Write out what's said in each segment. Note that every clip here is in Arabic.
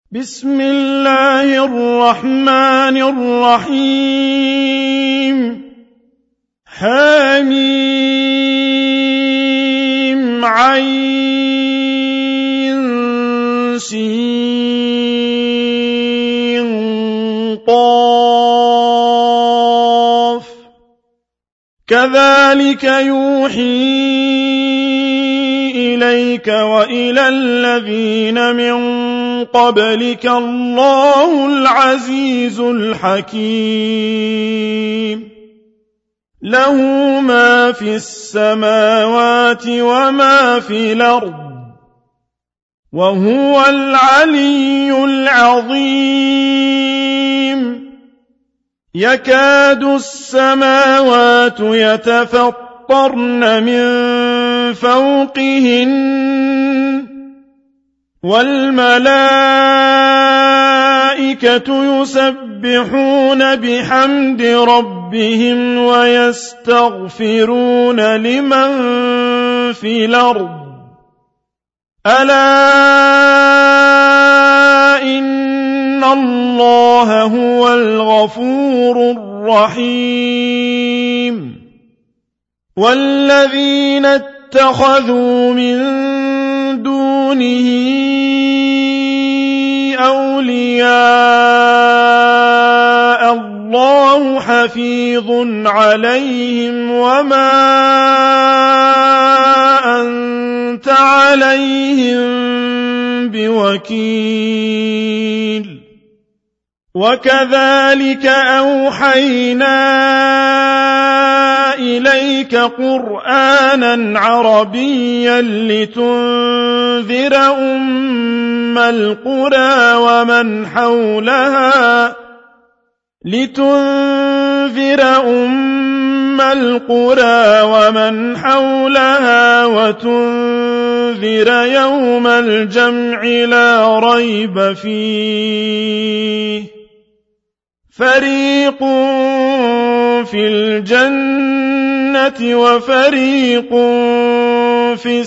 بسم الله الرحمن الرحيم حميم عين سين قاف كذلك يوحي إليك وإلى الذين من قبلك الله العزيز الحكيم له ما في السماوات وما في الأرض وهو العلي العظيم يكاد السماوات يتفطرن من فوقهن والملائكة يسبحون بحمد ربهم ويستغفرون لمن في الأرض ألا إن الله هو الغفور الرحيم والذين اتخذوا من دونه أولياء الله حفيظ عليهم وما أنت عليهم بوكيل وكذلك أوحينا إليك قرآنا عربيا لتنذر أم القرى ومن حولها وتنذر يوم الجمع لا ريب فيه فريق في الجنة وفريق في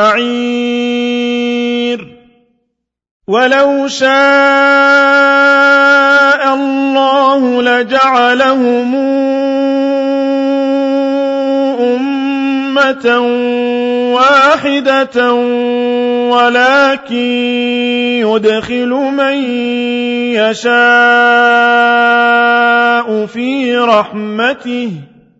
السعير ولو شاء الله لجعلهم أمة واحدة ولكن يدخل من يشاء في رحمته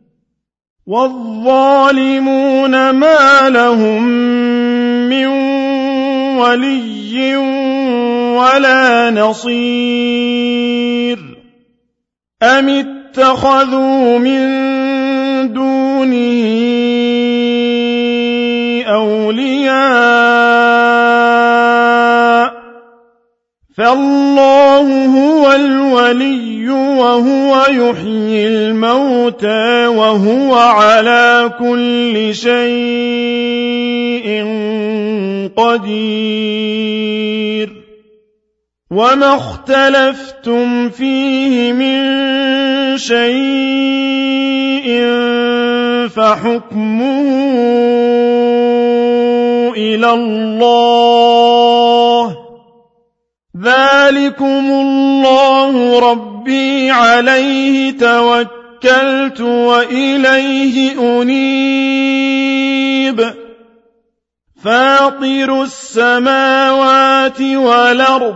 والظالمون ما لهم من ولي ولا نصير أم اتخذوا من دونه أولياء فالله هو الولي وهو يحيي الموتى وهو على كل شيء قدير وما اختلفتم فيه من شيء فحكمه إلى الله ذلكم الله ربي عليه توكلت وإليه أنيب فاطر السماوات والأرض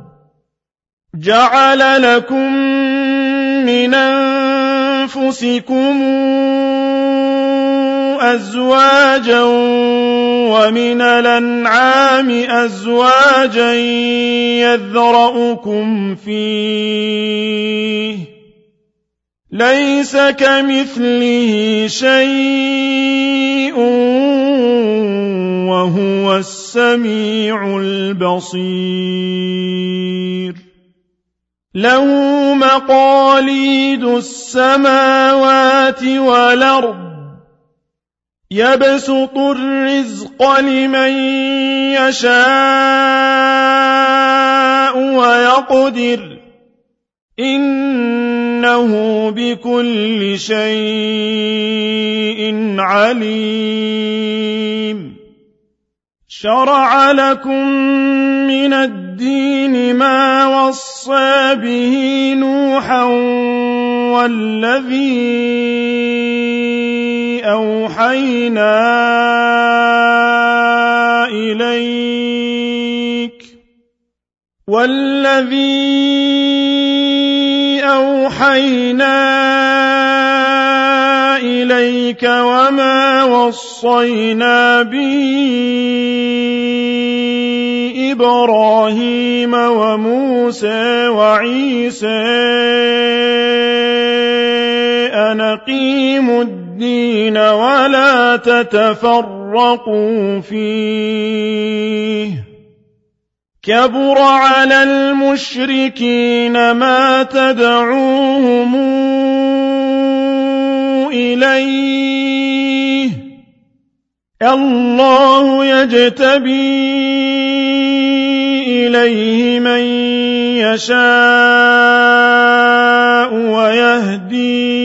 جعل لكم من أنفسكم أزواجا ومن الأنعام أزواجا يذرأكم فيه ليس كمثله شيء وهو السميع البصير له مقاليد السماوات والأرض يبسط الرزق لمن يشاء ويقدر إنه بكل شيء عليم شرع لكم من الدين ما وصى به نوحا والذي أوحينا إليك وما وصينا به إبراهيم وموسى وعيسى أن أقيموا الدين ولا تتفرقوا فيه كبر على المشركين ما تدعوهم إليه الله يجتبي إليه من يشاء ويهدي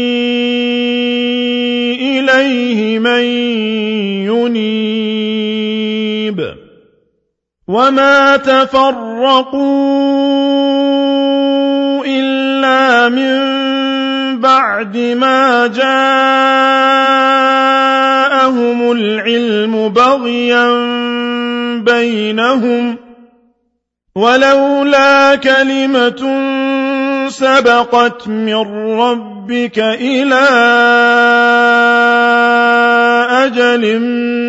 إليه من ينيب وما تفرقوا إلا من بعد ما جاءهم العلم بغيا بينهم ولولا كلمة سبقت من ربك إلى أجل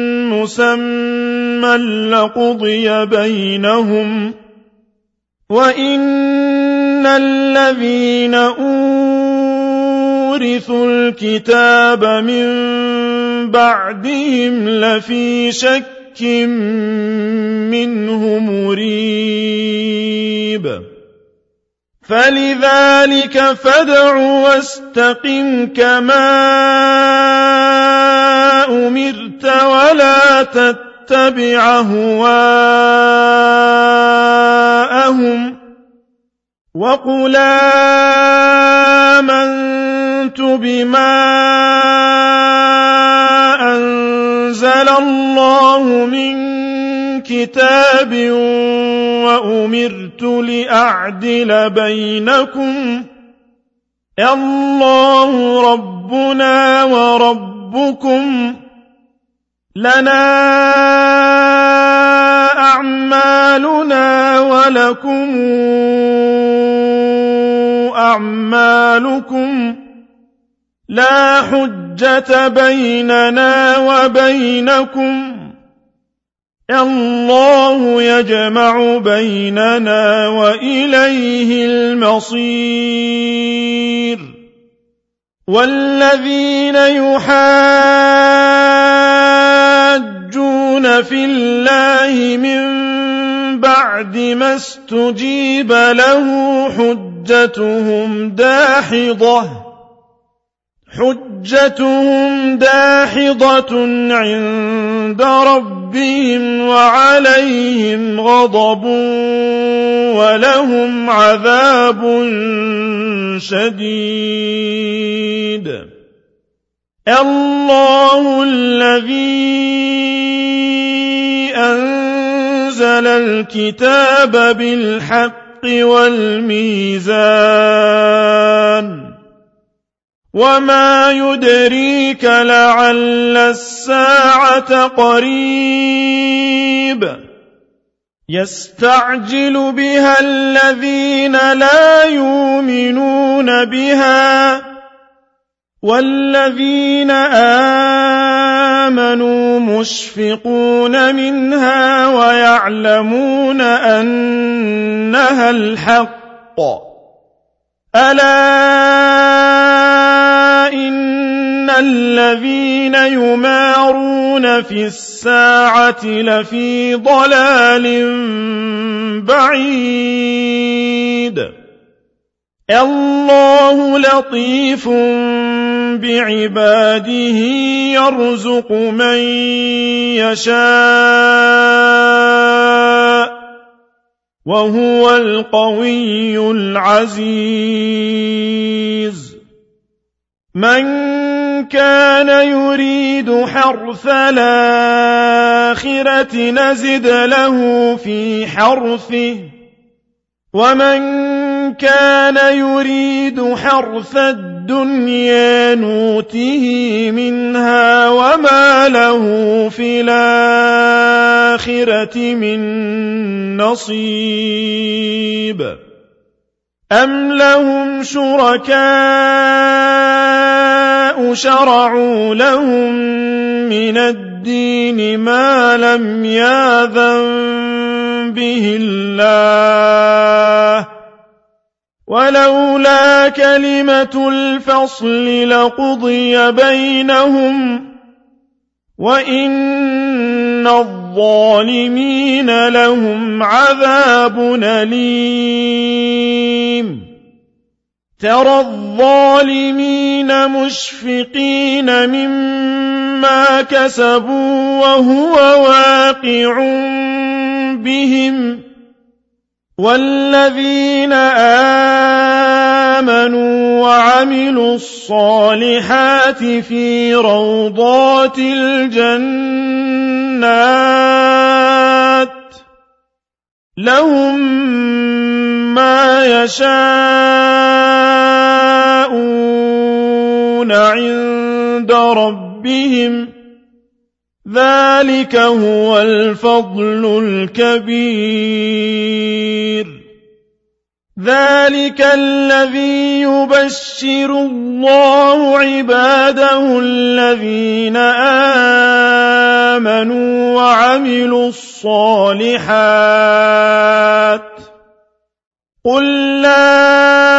مسمى لقضي بينهم وإن الذين أورثوا الكتاب من بعدهم لفي شك منه مريب فلذلك فادع واستقم كما أمرت ولا تتبع أهواءهم وقل آمنت بما أنزل الله من كتاب وأمرت لأعدل بينكم الله ربنا وربكم لنا أعمالنا ولكم أعمالكم لا حجة بيننا وبينكم الله يجمع بيننا وإليه المصير والذين يحاجون في الله من بعد ما استجيب له حجتهم داحضة عند ربهم وعليهم غضب ولهم عذاب شديد الله الذي أنزل الكتاب بالحق والميزان وما يدريك لعل الساعة قريب يستعجل بها الذين لا يؤمنون بها والذين آمنوا مشفقون منها ويعلمون أنها الحق ألا إن الذين يمارون في الساعة لفي ضلال بعيد الله لطيف بعباده يرزق من يشاء وهو القوي العزيز من كان يريد حرث الآخرة نزد له في حرثه ومن كان يريد حرث الدنيا نوته منها وما له في الآخرة من نصيب أم لهم شركاء شرعوا لهم من الدين ما لم يأذن به الله ولولا كلمة الفصل لقضي بينهم وإن الظالمين لهم عذاب أليم ترى الظالمين مشفقين مما كسبوا وهو واقع بهم والذين آمنوا وعملوا الصالحات في روضات الجنات لهم ما يشاءون عند ربهم ذلك هو الفضل الكبير ذلك الذي يبشر الله عباده الذين آمنوا وعملوا الصالحات قل لا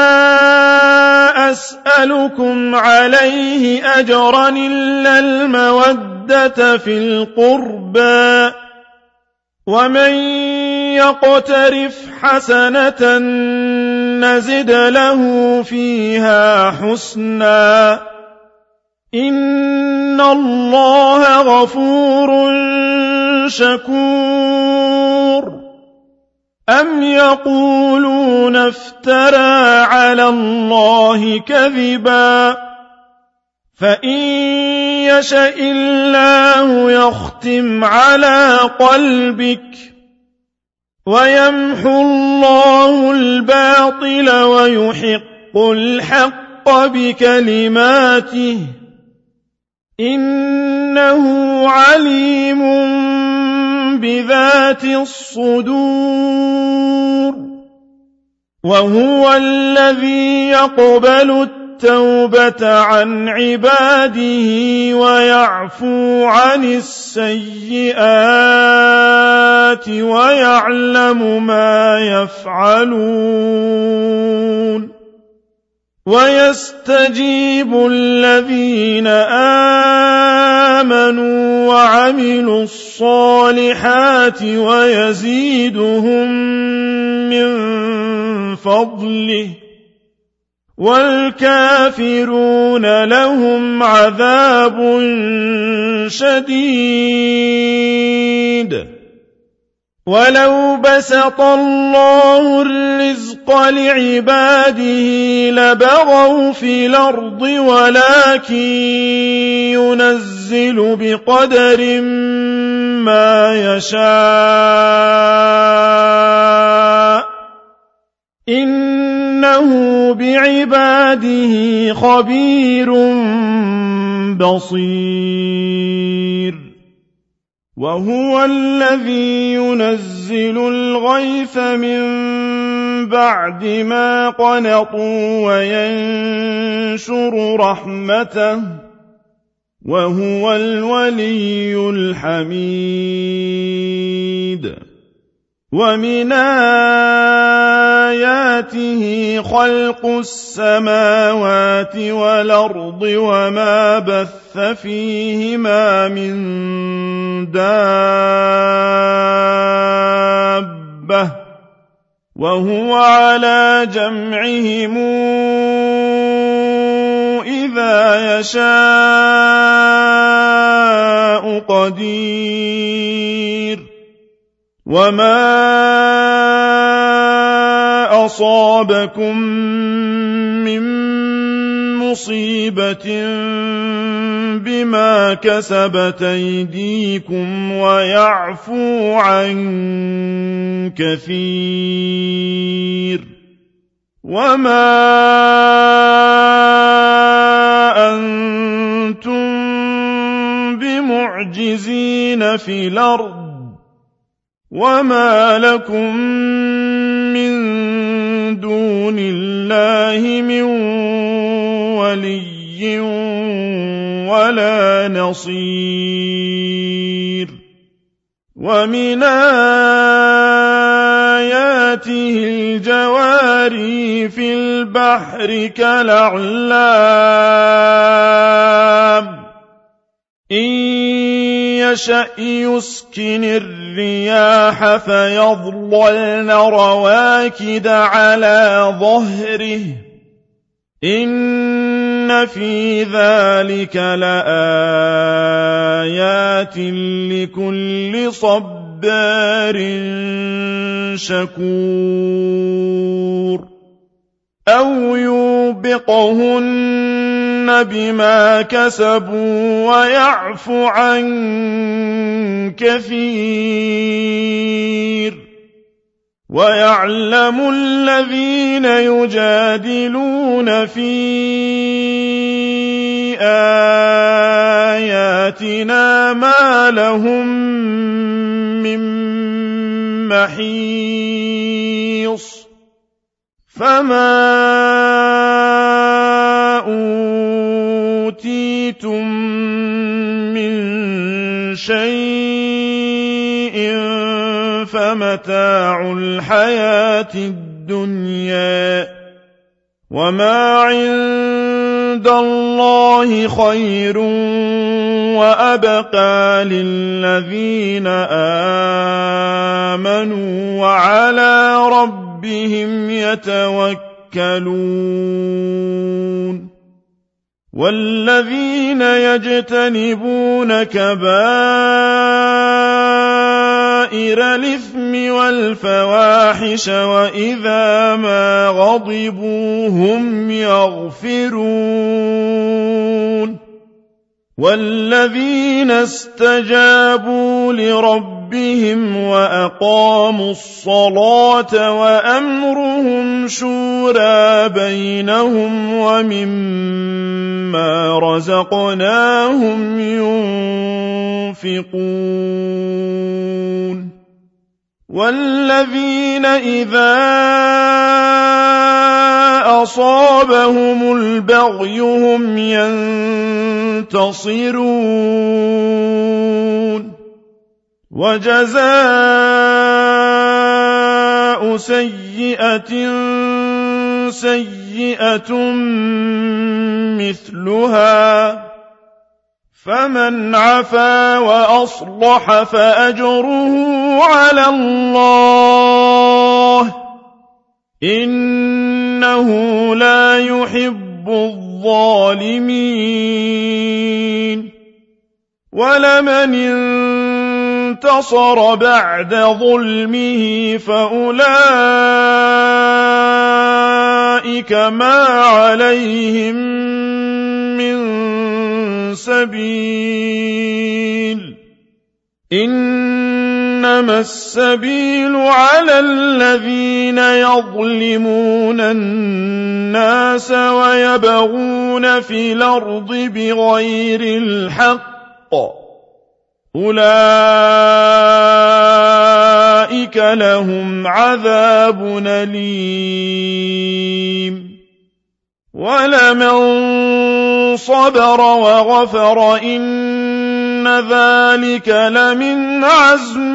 أسألكم عليه أجرا إلا المودة في القربى ومن يقترف حسنة نزد له فيها حسنا إن الله غفور شكور أم يقولون افترى على الله كذبا فإن يشأ الله يختم على قلبك ويمحو الله الباطل ويحق الحق بكلماته إنه عليم بذات الصدور وهو الذي يقبل التوبة عن عباده ويعفو عن السيئات ويعلم ما يفعلون ويستجيب الذين آمنوا وعملوا الصالحات ويزيدهم من فضله والكافرون لهم عذاب شديد ولو بسط الله الرزق لعباده لبغوا في الأرض ولكن ينزل بقدر ما يشاء إنه بعباده خبير بصير وهو الذي ينزل الغيث من بعد ما قنطوا وينشر رحمته وهو الولي الحميد ومن آياته خلق السماوات والأرض وما بث فيهما من دابة وهو على جمعهم إذا يشاء قدير وما أصابكم من مُّصِيبَةٍ بِمَا كَسَبَتْ أَيْدِيكُمْ وَيَعْفُو عَن كَثِيرٍ وَمَا أَنتُم بِمُعْجِزِينَ فِي الْأَرْضِ وَمَا لَكُم مِّن دُونِ اللَّهِ مِن وَلِيٍّ وَلَا نَصِيرٍ وَمِنْ آيَاتِهِ الْجَوَارِ فِي الْبَحْرِ كَالْأَعْلَامِ إِن يَشَأْ يُسْكِنِ الرِّيَاحَ فَيَظْلَلْنَ رَوَاكِدَ عَلَىٰ ظَهْرِهِ إِنَّ فِي ذَلِكَ لَآيَاتٍ لِكُلِّ صَبَّارٍ شَكُورٍ أَوْ يُوبِقْهُنَّ بِمَا كَسَبُوا وَيَعْفُ عَن كَثِيرٍ وَيَعْلَمُ الَّذِينَ يُجَادِلُونَ فِي آيَاتِنَا مَا لَهُم مِّن مَّحِيصٍ فَمَا أُوتِيتُم مِّن شَيْءٍ فَمَتَاعُ الْحَيَاةِ الدُّنْيَا وَمَا عِندَ اللَّهِ خَيْرٌ وَأَبْقَىٰ لِلَّذِينَ آمَنُوا وَعَلَىٰ رَبِّهِمْ يَتَوَكَّلُونَ وَالَّذِينَ يَجْتَنِبُونَ كَبَائِرَ الْإِثْمِ وَالْفَوَاحِشَ وَإِذَا مَا غَضِبُوا هُمْ يَغْفِرُونَ وَالَّذِينَ اسْتَجَابُوا لِرَبِّهِمْ وَأَقَامُوا الصَّلَاةَ وَأَمْرُهُمْ شُورَىٰ بَيْنَهُمْ وَمِمَّا رَزَقْنَاهُمْ يُنفِقُونَ وَالَّذِينَ إِذَا أَصَابَهُمُ الْبَغْيُ هُمْ يَنتَصِرُونَ وَجَزَاءُ سَيِّئَةٍ سَيِّئَةٌ مِثْلُهَا فَمَنْ عَفَا وَأَصْلَحَ فَأَجْرُهُ عَلَى اللَّهِ إِنَّهُ لَا يُحِبُّ الظَّالِمِينَ وَلَمَنِ انتَصَرَ بَعْدَ ظُلْمِهِ فَأُولَٰئِكَ مَا عَلَيْهِم مِّن سَبِيلٍ إِنَّمَا السَّبِيلُ عَلَى الَّذِينَ يَظْلِمُونَ النَّاسَ وَيَبْغُونَ فِي الْأَرْضِ بِغَيْرِ الْحَقِّ أُولَٰئِكَ لَهُمْ عَذَابٌ أَلِيمٌ وَلَمَن صَبَرَ وَغَفَرَ إِنَّ ذَلِكَ لَمِنْ عَزْمِ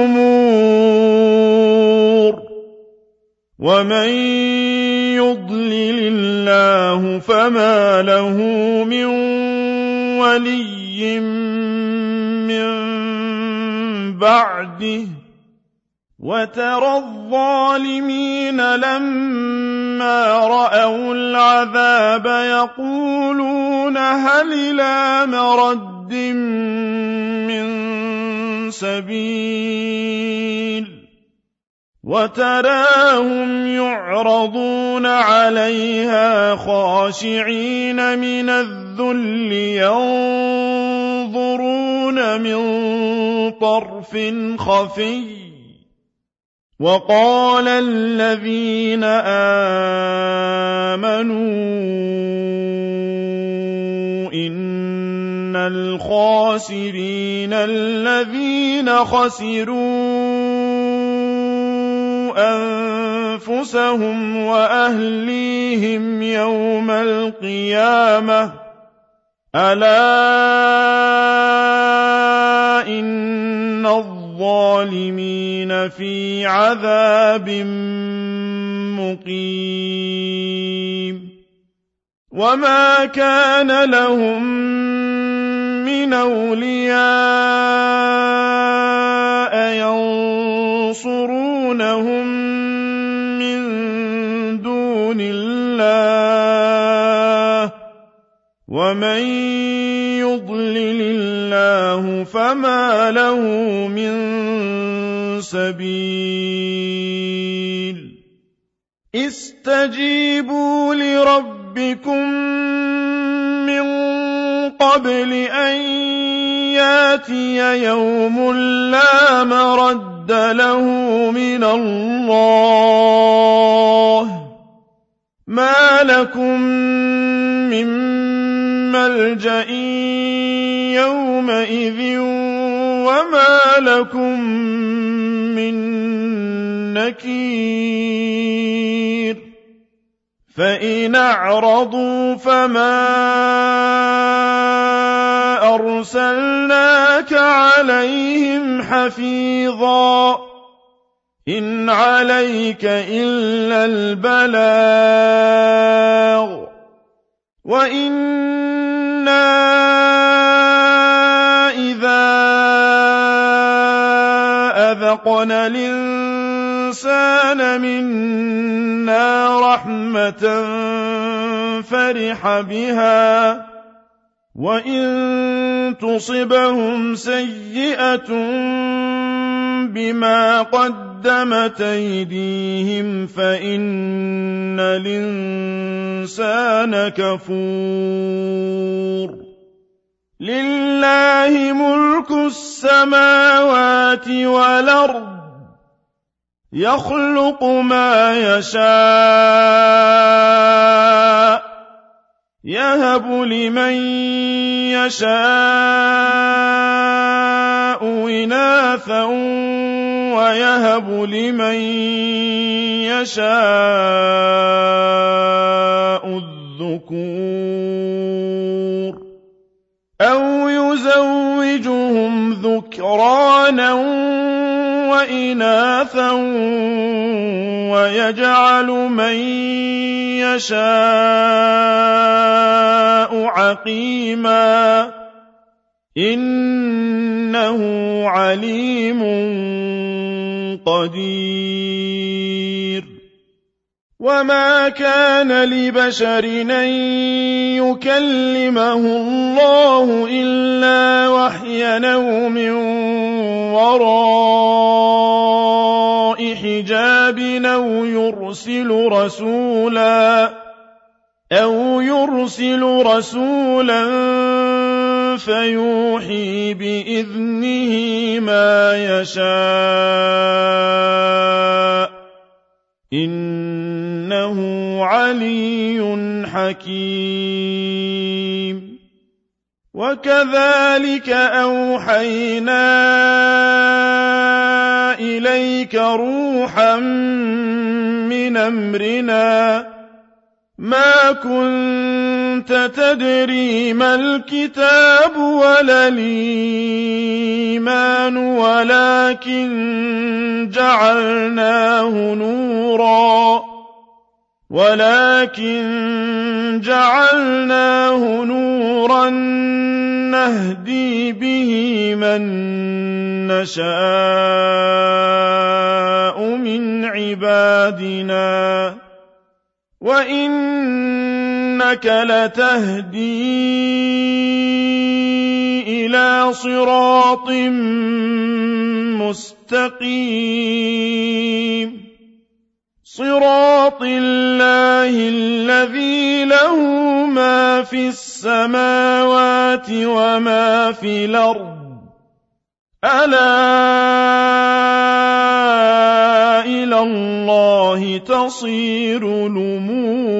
الْأُمُورِ وَمَن يُضْلِلِ اللَّهُ فَمَا لَهُ مِن وَلِيٍّ مِّن بَعْدِهِ وَتَرَى الظَّالِمِينَ لَمَّا رَأَوُا الْعَذَابَ يَقُولُونَ هَلْ إِلَىٰ مَرَدٍّ مِّن سَبِيلٍ وتراهم يعرضون عليها خاشعين من الذل ينظرون من طرف خفي وقال الذين آمنوا إن الخاسرين الذين خسروا أنفسهم وأهليهم يوم القيامة ألا إن الظالمين في عذاب مقيم وما كان لهم من أولياء ينصرونهم من دون الله ومن يضلل الله فما له من سبيل استجيبوا لربكم من قبل أن ياتي يوم لا مرد له من الله ما لكم من ملجأ يومئذ وما لكم من نكير فإن أعرضوا فما أرسلناك عليهم حفيظا إن عليك إلا البلاغ وإنا إذا أذقنا الإنسان منا رحمة فرح بها وإن تصبهم سيئة بما قدمت أيديهم فإن الإنسان كفور لله ملك السماوات والأرض يخلق ما يشاء يهب لمن يشاء إناثا ويهب لمن يشاء الذكور أو يزوجهم ذكرانا وإناثا ويجعل من يشاء عقيما إنه عليم قدير وما كان لبشر أن يكلمه الله إلا وحيا أو من وراء حجاب أو يرسل رسولا فيوحي بإذنه ما يشاء إنه علي حكيم وكذلك أوحينا إليك روحا من أمرنا ما كنت تدري ما الكتاب ولا الإيمان ولكن جعلناه نورا نهدي به من نشاء من عبادنا وإنك لتهدي إِلَىٰ صِرَاطٍ مُّسْتَقِيمٍ صِرَاطِ اللَّهِ الَّذِي لَهُ مَا فِي السَّمَاوَاتِ وَمَا فِي الْأَرْضِ ۗ أَلَا إِلَى اللَّهِ تَصِيرُ الْأُمُورُ